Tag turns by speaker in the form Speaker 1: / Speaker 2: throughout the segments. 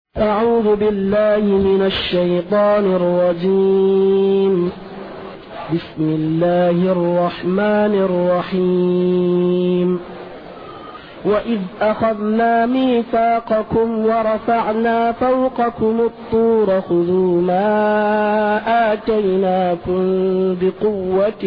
Speaker 1: أعوذ بالله من الشيطان الرجيم. بسم الله الرحمن الرحيم. وإذ أخذنا ميثاقكم ورفعنا فوقكم الطور خذوا ما آتيناكم بقوة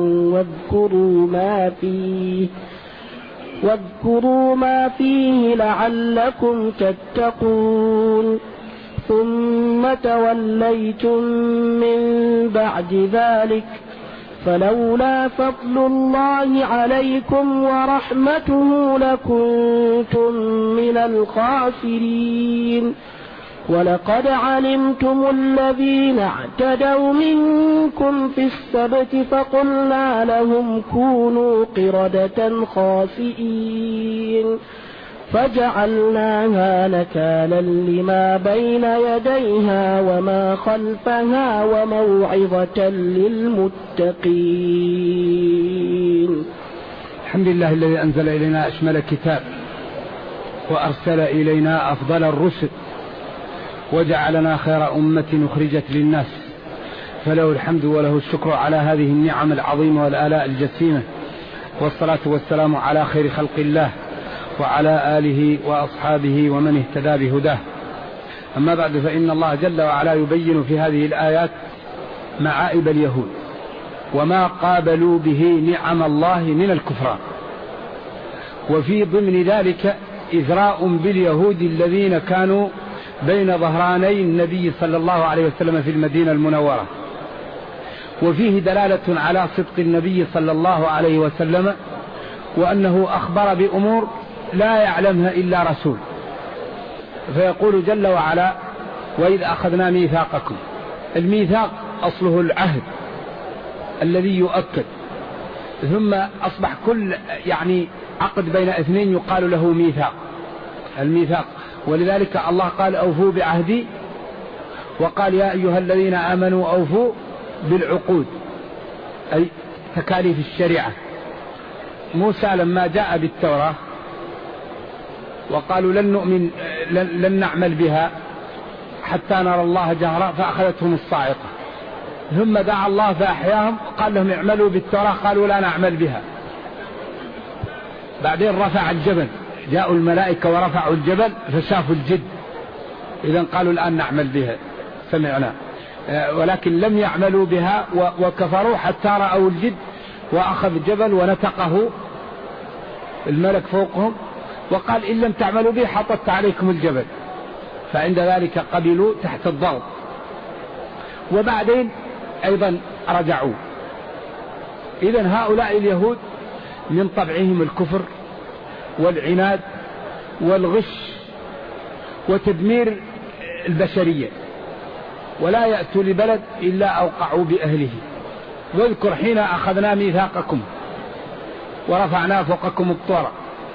Speaker 1: واذكروا ما فيه لعلكم تتقون. ثم توليتم من بعد ذلك فلولا فضل الله عليكم ورحمته لكنتم من الخاسرين. ولقد علمتم الذين اعتدوا منكم في السبت فقلنا لهم كونوا قردة خاسئين فجعلناها نكالا لما بين يديها وما خلفها وموعظة للمتقين.
Speaker 2: الحمد لله الذي أنزل إلينا أشمل كتاب وأرسل إلينا أفضل الرسل وجعلنا خير أمة أخرجت للناس، فله الحمد وله الشكر على هذه النعم العظيمة والآلاء الجسيمة، والصلاة والسلام على خير خلق الله وعلى آله وأصحابه ومن اهتدى بهداه. أما بعد، فإن الله جل وعلا يبين في هذه الآيات معائب اليهود وما قابلوا به نعم الله من الكفران، وفي ضمن ذلك إذراء باليهود الذين كانوا بين ظهراني النبي صلى الله عليه وسلم في المدينة المنورة، وفيه دلالة على صدق النبي صلى الله عليه وسلم، وأنه أخبر بأمور لا يعلمها إلا رسول. فيقول جل وعلا: وإذ أخذنا ميثاقكم. الميثاق أصله العهد الذي يؤكد، ثم أصبح كل عقد بين اثنين يقال له ميثاق، الميثاق. ولذلك الله قال: أوفوا بعهدي، وقال: يا أيها الذين آمنوا أوفوا بالعقود، أي تكاليف الشريعة. موسى لما جاء بالتوراة وقالوا لن نعمل بها حتى نرى الله جهرا، فأخذتهم الصاعقة، ثم دعا الله فأحياهم، قال لهم اعملوا بالتوراة، قالوا لا نعمل بها. بعدين رفع الجبل، جاءوا الملائكة ورفعوا الجبل فشافوا الجد، إذن قالوا الآن نعمل بها، سمعنا، ولكن لم يعملوا بها وكفروا حتى رأوا الجد، وأخذ الجبل ونتقه الملك فوقهم وقال: إن لم تعملوا به حطت عليكم الجبل. فعند ذلك قبلوا تحت الضغط، وبعدين أيضا رجعوا. إذن هؤلاء اليهود من طبعهم الكفر والعناد والغش وتدمير البشرية، ولا يأتوا لبلد إلا أوقعوا بأهله. واذكر حين أخذنا ميثاقكم ورفعنا فوقكم الطور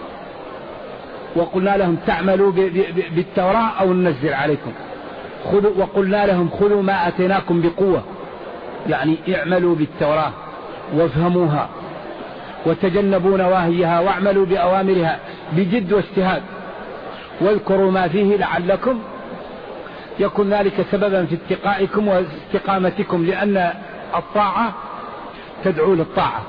Speaker 2: وقلنا لهم تعملوا بالتوراة أو ننزل عليكم، وقلنا لهم خذوا ما أتيناكم بقوة، يعني اعملوا بالتوراة وافهموها وتجنبوا نواهيها واعملوا بأوامرها بجد واجتهاد، واذكروا ما فيه لعلكم يكون ذلك سببا في اتقائكم واستقامتكم، لأن الطاعة تدعو للطاعة.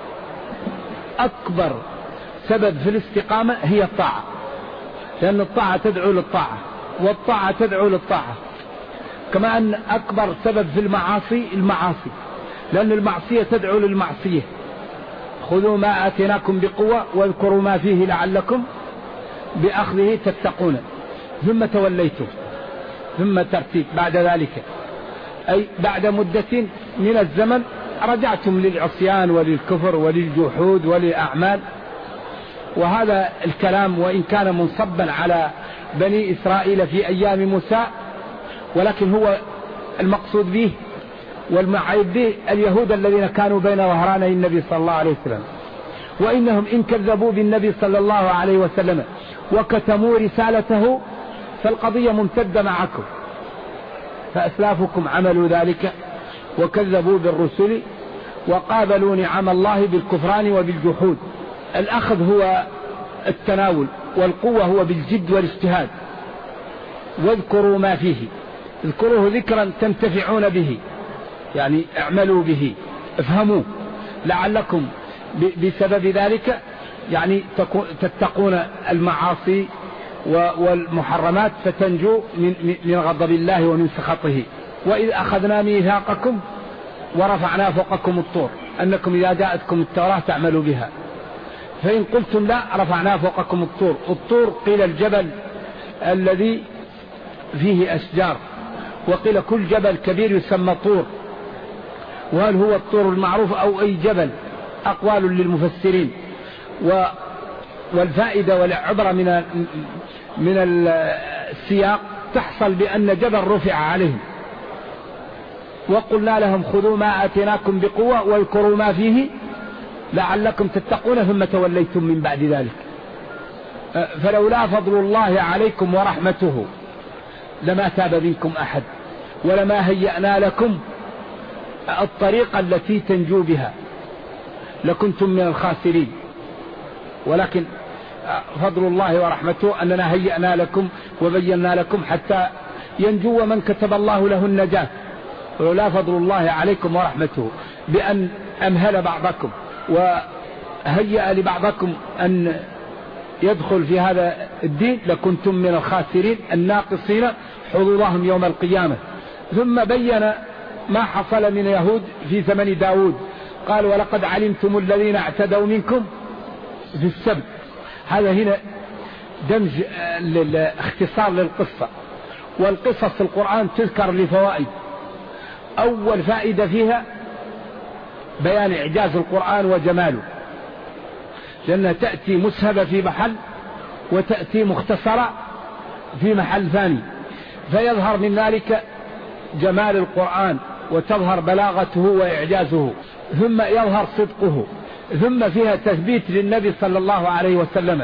Speaker 2: أكبر سبب في الاستقامة هي الطاعة، لأن الطاعة تدعو للطاعة والطاعة تدعو للطاعة. كما أن أكبر سبب في المعاصي، لأن المعصية تدعو للمعصية. خذوا ما آتيناكم بقوة واذكروا ما فيه لعلكم بأخذه تتقون. ثم توليتم، ثم ترتيب بعد ذلك، أي بعد مدة من الزمن رجعتم للعصيان وللكفر وللجحود وللأعمال. وهذا الكلام وإن كان منصبا على بني إسرائيل في أيام موسى، ولكن هو المقصود به والمعيب به اليهود الذين كانوا بين ظهراني النبي صلى الله عليه وسلم. وإنهم إن كذبوا بالنبي صلى الله عليه وسلم وكتموا رسالته فالقضية ممتدة معكم، فأسلافكم عملوا ذلك وكذبوا بالرسل وقابلوا نعم الله بالكفران وبالجحود. الأخذ هو التناول، والقوة هو بالجد والاجتهاد. واذكروا ما فيه، اذكروه ذكرا تنتفعون به، يعني اعملوا به، افهموا لعلكم بسبب ذلك يعني تتقون المعاصي والمحرمات فتنجوا من غضب الله ومن سخطه. وإذ أخذنا ميثاقكم ورفعنا فوقكم الطور أنكم إذا جاءتكم التوراة تعملوا بها، فإن قلتم لا رفعنا فوقكم الطور. الطور قيل الجبل الذي فيه أشجار، وقيل كل جبل كبير يسمى طور، وهل هو الطور المعروف أو أي جبل؟ أقوال للمفسرين. والفائدة والعبرة من السياق تحصل بأن جبل رفع عليهم، وقلنا لهم خذوا ما آتيناكم بقوة واذكروا ما فيه لعلكم تتقون ثم توليتم من بعد ذلك. فلولا فضل الله عليكم ورحمته لما تاب منكم أحد ولما هيأنا لكم الطريقة التي تنجو بها لكنتم من الخاسرين، ولكن فضل الله ورحمته أننا هيأنا لكم وبينا لكم حتى ينجو من كتب الله له النجاة. ولولا فضل الله عليكم ورحمته بأن أمهل بعضكم وهيأ لبعضكم أن يدخل في هذا الدين لكنتم من الخاسرين الناقصين حظوظهم يوم القيامة. ثم بين ما حصل من يهود في زمن داود، قال ولقد علمتم الذين اعتدوا منكم في السبت. هذا هنا دمج اختصار للقصة، والقصص في القرآن تذكر لفوائد. أول فائدة فيها بيان إعجاز القرآن وجماله، لأنها تأتي مسهبة في محل وتأتي مختصرة في محل ثاني، فيظهر من ذلك جمال القرآن وتظهر بلاغته وإعجازه، ثم يظهر صدقه، ثم فيها تثبيت للنبي صلى الله عليه وسلم،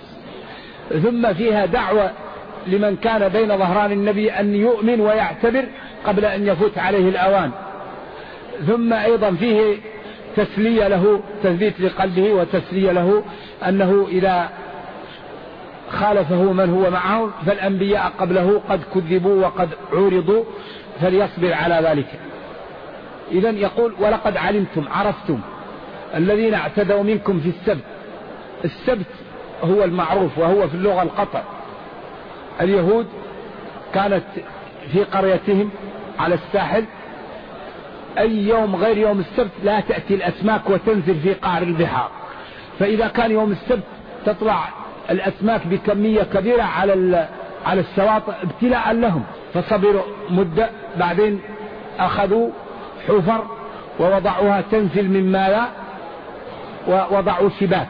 Speaker 2: ثم فيها دعوة لمن كان بين ظهران النبي أن يؤمن ويعتبر قبل أن يفوت عليه الأوان، ثم أيضا فيه تسلية له، تثبيت لقلبه وتسلية له أنه إذا خالفه من هو معه فالأنبياء قبله قد كذبوا وقد عورضوا فليصبر على ذلك. إذن يقول ولقد علمتم، عرفتم الذين اعتدوا منكم في السبت. السبت هو المعروف وهو في اللغة القطع. اليهود كانت في قريتهم على الساحل أي يوم غير يوم السبت لا تأتي الأسماك وتنزل في قعر البحار، فإذا كان يوم السبت تطلع الأسماك بكمية كبيرة على الشواطئ ابتلاء لهم، فصبروا مدة، بعدين أخذوا حفر ووضعوها تنزل من ماء ووضعوا شباك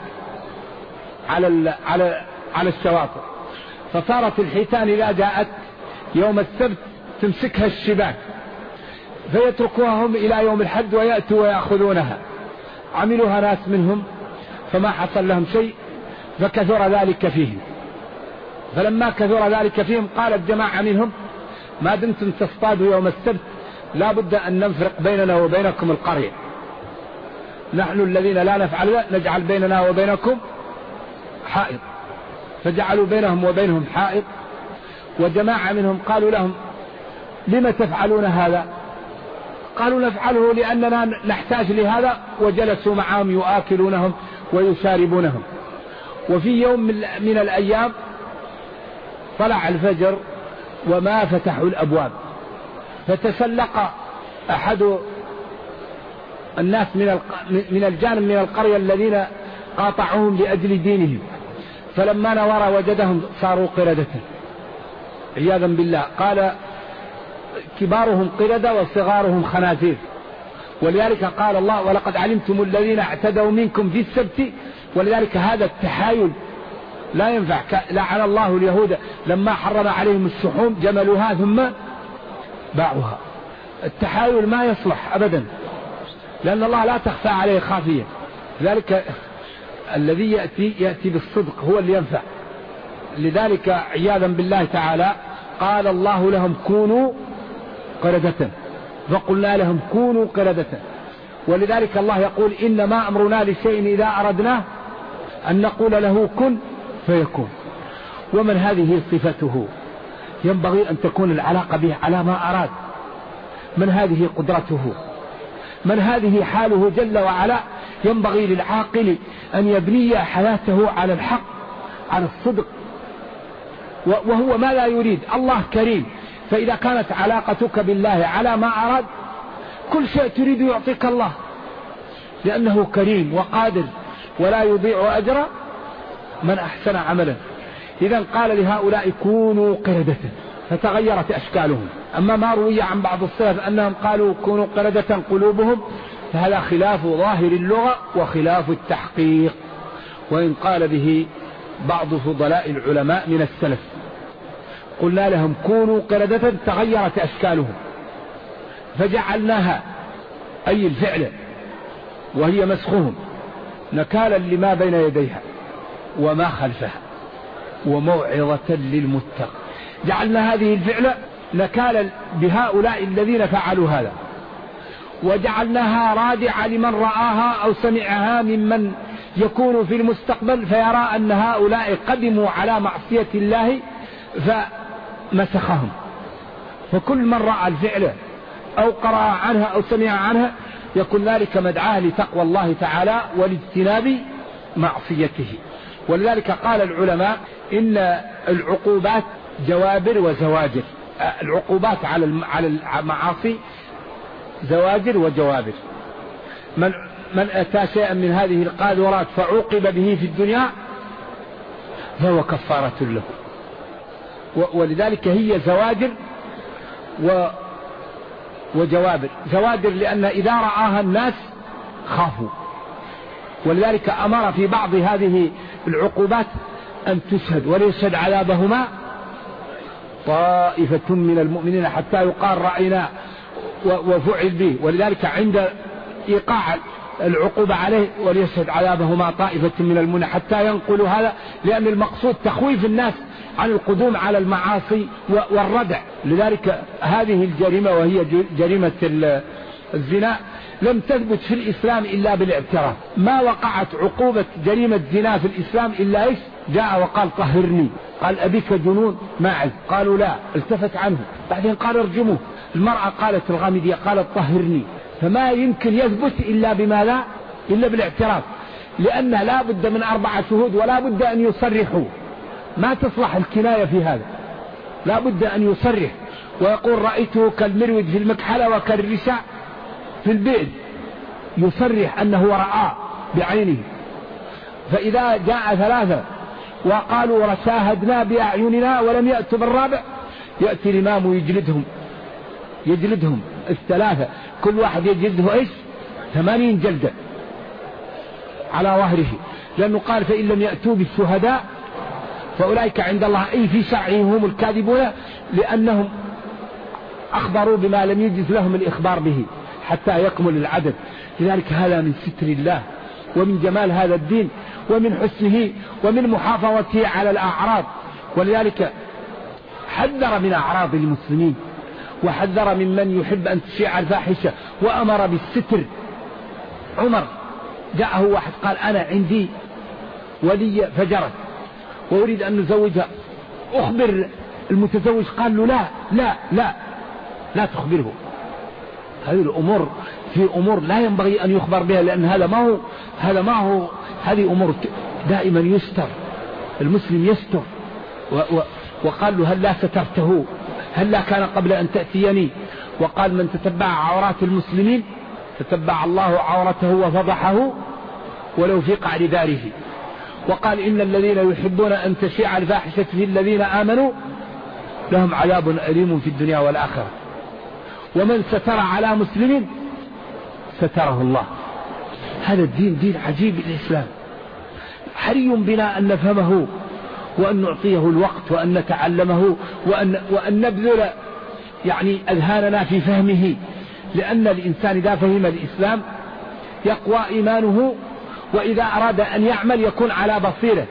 Speaker 2: على الشواطئ، فصارت الحيتان إذا جاءت يوم السبت تمسكها الشباك فيتركوها هم إلى يوم الحد ويأتوا ويأخذونها. عملوها ناس منهم فما حصل لهم شيء فكثر ذلك فيهم. فلما كثر ذلك فيهم قالت جماعة منهم ما دمتم تصطادوا يوم السبت لا بد أن نفرق بيننا وبينكم القرية، نحن الذين لا نفعل نجعل بيننا وبينكم حائط، فجعلوا بينهم وبينهم حائط. وجماعة منهم قالوا لهم لما تفعلون هذا؟ قالوا نفعله لأننا نحتاج لهذا، وجلسوا معهم يؤكلونهم ويشاربونهم. وفي يوم من الأيام طلع الفجر وما فتحوا الأبواب، فتسلق أحد الناس من الجانب من القرية الذين قاطعوهم لأجل دينهم، فلما نور وجدهم صاروا قردة عياذا بالله. قال كبارهم قردة وصغارهم خنازير. ولذلك قال الله ولقد علمتم الذين اعتدوا منكم في السبت. ولذلك هذا التحايل لا ينفع. لعن الله اليهود لما حرم عليهم الشحوم جملوها ثم باعوها. التحايل ما يصلح أبدا، لأن الله لا تخفى عليه خافية. لذلك الذي يأتي بالصدق هو اللي ينفع. لذلك عياذا بالله تعالى قال الله لهم كونوا قردة، فقلنا لهم كونوا قردة. ولذلك الله يقول إنما أمرنا لشيء إذا أردناه أن نقول له كن فيكون. ومن هذه صفته ينبغي أن تكون العلاقة به على ما أراد. من هذه قدرته، من هذه حاله جل وعلا. ينبغي للعاقل أن يبني حياته على الحق، على الصدق، وهو ما لا يريد. الله كريم، فإذا كانت علاقتك بالله على ما أراد كل شيء تريد يعطيك الله، لأنه كريم وقادر ولا يضيع أجر من أحسن عملا. إذن قال لهؤلاء كونوا قردة فتغيرت أشكالهم. أما ما روي عن بعض السلف أنهم قالوا كونوا قردة قلوبهم، فهذا خلاف ظاهر اللغة وخلاف التحقيق، وإن قال به بعض فضلاء العلماء من السلف. قلنا لهم كونوا قردة تغيرت أشكالهم فجعلناها، أي الفعل وهي مسخهم، نكالا لما بين يديها وما خلفها وموعظة للمتقين. جعلنا هذه الفعل نكالا بهؤلاء الذين فعلوا هذا، وجعلناها رادعة لمن رآها أو سمعها ممن يكون في المستقبل فيرى أن هؤلاء قدموا على معصية الله فمسخهم. فكل من رأى الفعل أو قرأ عنها أو سمع عنها يكون ذلك مدعاه لتقوى الله تعالى والاجتناب معصيته. ولذلك قال العلماء إن العقوبات جوابر وزواجر. العقوبات على المعاصي زواجر وجوابر. من أتى شيئا من هذه القاذورات فعوقب به في الدنيا فهو كفارة له. ولذلك هي زواجر وجوابر. زواجر لأن إذا رآها الناس خافوا، ولذلك أمر في بعض هذه العقوبات أن تشهد وليشهد عذابهما طائفة من المؤمنين حتى يقال رأينا وفعل به. ولذلك عند إيقاع العقوبة عليه وليشهد عذابهما طائفة من المؤمنين حتى ينقلوا هذا، لأن المقصود تخويف الناس عن القدوم على المعاصي والردع. لذلك هذه الجريمة وهي جريمة الزنا لم تثبت في الإسلام إلا بالاعتراف. ما وقعت عقوبة جريمة زنا في الإسلام إلا إيش؟ جاء وقال طهرني، قال أبيك جنون ماعز، قالوا لا، التفت عنه، بعدين قال ارجموه. المرأة قالت الغامدية قالت طهرني. فما يمكن يثبت إلا بماذا؟ إلا بالاعتراف، لأن لا بد من 4 شهود ولا بد أن يصرحوا. ما تصلح الكناية في هذا، لا بد أن يصرح ويقول رأيته كالمروج في المكحلة وكالرشاء في البئر، يصرح أنه رأى بعينه. فإذا جاء 3 وقالوا شاهدنا بأعيننا ولم يأتوا بالرابع، يأتي الإمام يجلدهم 3، كل واحد يجلده إيش 80 جلدة على ظهره، لأنه قال فإن لم يأتوا بالشهداء فأولئك عند الله، أي في سعيهم هم الكاذبون، لأنهم أخبروا بما لم يجز لهم الإخبار به حتى يكمل العدد. لذلك هذا من ستر الله ومن جمال هذا الدين ومن حسنه ومن محافظته على الأعراض. ولذلك حذر من أعراض المسلمين وحذر ممن يحب أن تشيع الفاحشة وأمر بالستر. عمر جاءه واحد قال أنا عندي ولي فجرت وأريد أن نزوجها، أخبر المتزوج، قال له لا لا لا لا تخبره. هذه الأمور في أمور لا ينبغي أن يخبر بها، لأن هذا ما هو هذه أمور دائما يستر، المسلم يستر. وقال له هل لا سترته، هل لا كان قبل أن تأتيني؟ وقال من تتبع عورات المسلمين تتبع الله عورته وفضحه ولو في قعر داره. وقال إن الذين يحبون أن تشيع الفاحشة في الذين آمنوا لهم عذاب أليم في الدنيا والآخرة. ومن ستر على مسلم ستره الله. هذا الدين دين عجيب الإسلام، حري بنا أن نفهمه وأن نعطيه الوقت وأن نتعلمه وأن نبذل يعني أذهاننا في فهمه، لأن الإنسان إذا فهم الإسلام يقوى إيمانه، وإذا أراد أن يعمل يكون على بصيرة.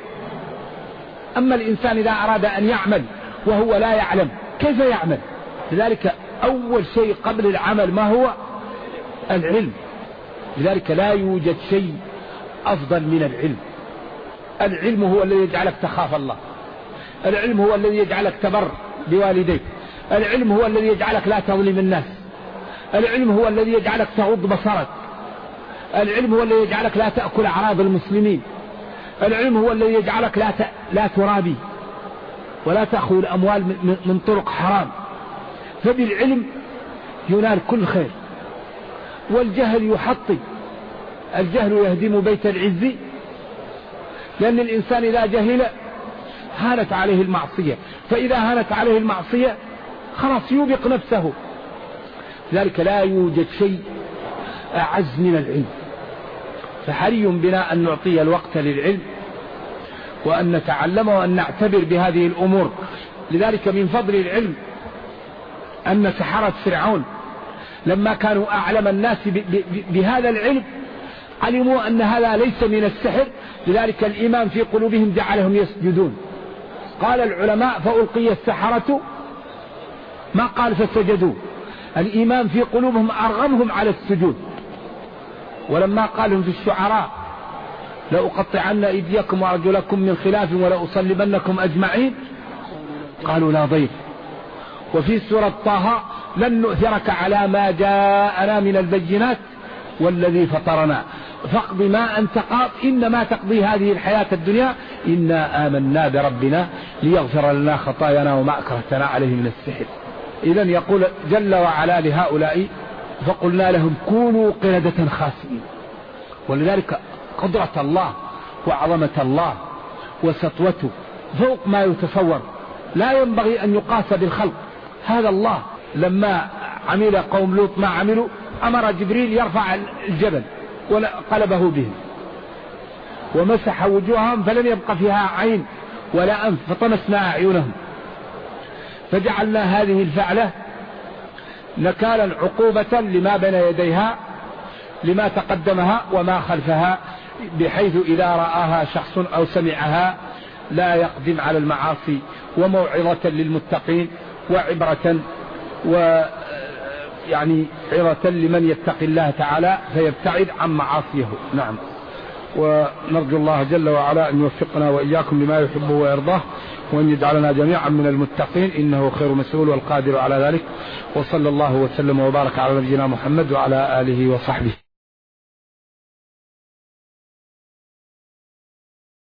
Speaker 2: أما الإنسان إذا أراد أن يعمل وهو لا يعلم كيف يعمل؟ لذلك أول شيء قبل العمل ما هو؟ العلم. لذلك لا يوجد شيء أفضل من العلم. العلم هو الذي يجعلك تخاف الله، العلم هو الذي يجعلك تبر بوالديك، العلم هو الذي يجعلك لا تظلم الناس، العلم هو الذي يجعلك تغض بصرك، العلم هو الذي يجعلك لا تأكل أعراض المسلمين، العلم هو الذي يجعلك لا ترابي ولا تأخذ الأموال من طرق حرام. فبالعلم ينال كل خير. والجهل يحطم، الجهل يهدم بيت العز، لأن الإنسان إذا جهل هانت عليه المعصية، فإذا هانت عليه المعصية خلاص يوبق نفسه. لذلك لا يوجد شيء أعز من العلم، فحري بنا أن نعطي الوقت للعلم وأن نتعلم وأن نعتبر بهذه الأمور. لذلك من فضل العلم أن سحرة فرعون لما كانوا أعلم الناس بهذا العلم علموا أن هذا ليس من السحر، لذلك الإيمان في قلوبهم جعلهم يسجدون. قال العلماء فألقي السحرة، ما قال فسجدوا، الإيمان في قلوبهم أرغمهم على السجود. ولما قالهم في الشعراء لأقطعن أيديكم وأرجلكم من خلاف ولأصلبنكم أجمعين قالوا لا ضير. وفي سورة طه لن نؤثرك على ما جاءنا من البينات والذي فطرنا فاقض ما أنت قاض إنما تقضي هذه الحياة الدنيا إنا آمنا بربنا ليغفر لنا خطايانا وما أكرهتنا عليه من السحر. إذن يقول جل وعلا لهؤلاء فقلنا لهم كونوا قردة خاسئين. ولذلك قدرة الله وعظمة الله وسطوته فوق ما يتصور، لا ينبغي أن يقاس بالخلق. هذا الله لما عمل قوم لوط ما عملوا أمر جبريل يرفع الجبل وقلبه بهم ومسح وجوههم فلم يبق فيها عين ولا أنف فطمسنا أعينهم، فجعلنا هذه الفعلة نكالا عقوبة لما بين يديها لما تقدمها وما خلفها، بحيث إذا رآها شخص أو سمعها لا يقدم على المعاصي، وموعظة للمتقين وعبرة ويعني عظة لمن يتقي الله تعالى فيبتعد عن معاصيه. نعم. ونرجو الله جل وعلا أن يوفقنا وإياكم لما يحبه ويرضاه وأن يجعلنا جميعا من المتقين إنه خير مسؤول والقادر على ذلك. وصلى الله وسلم وبارك على نبينا محمد وعلى آله وصحبه.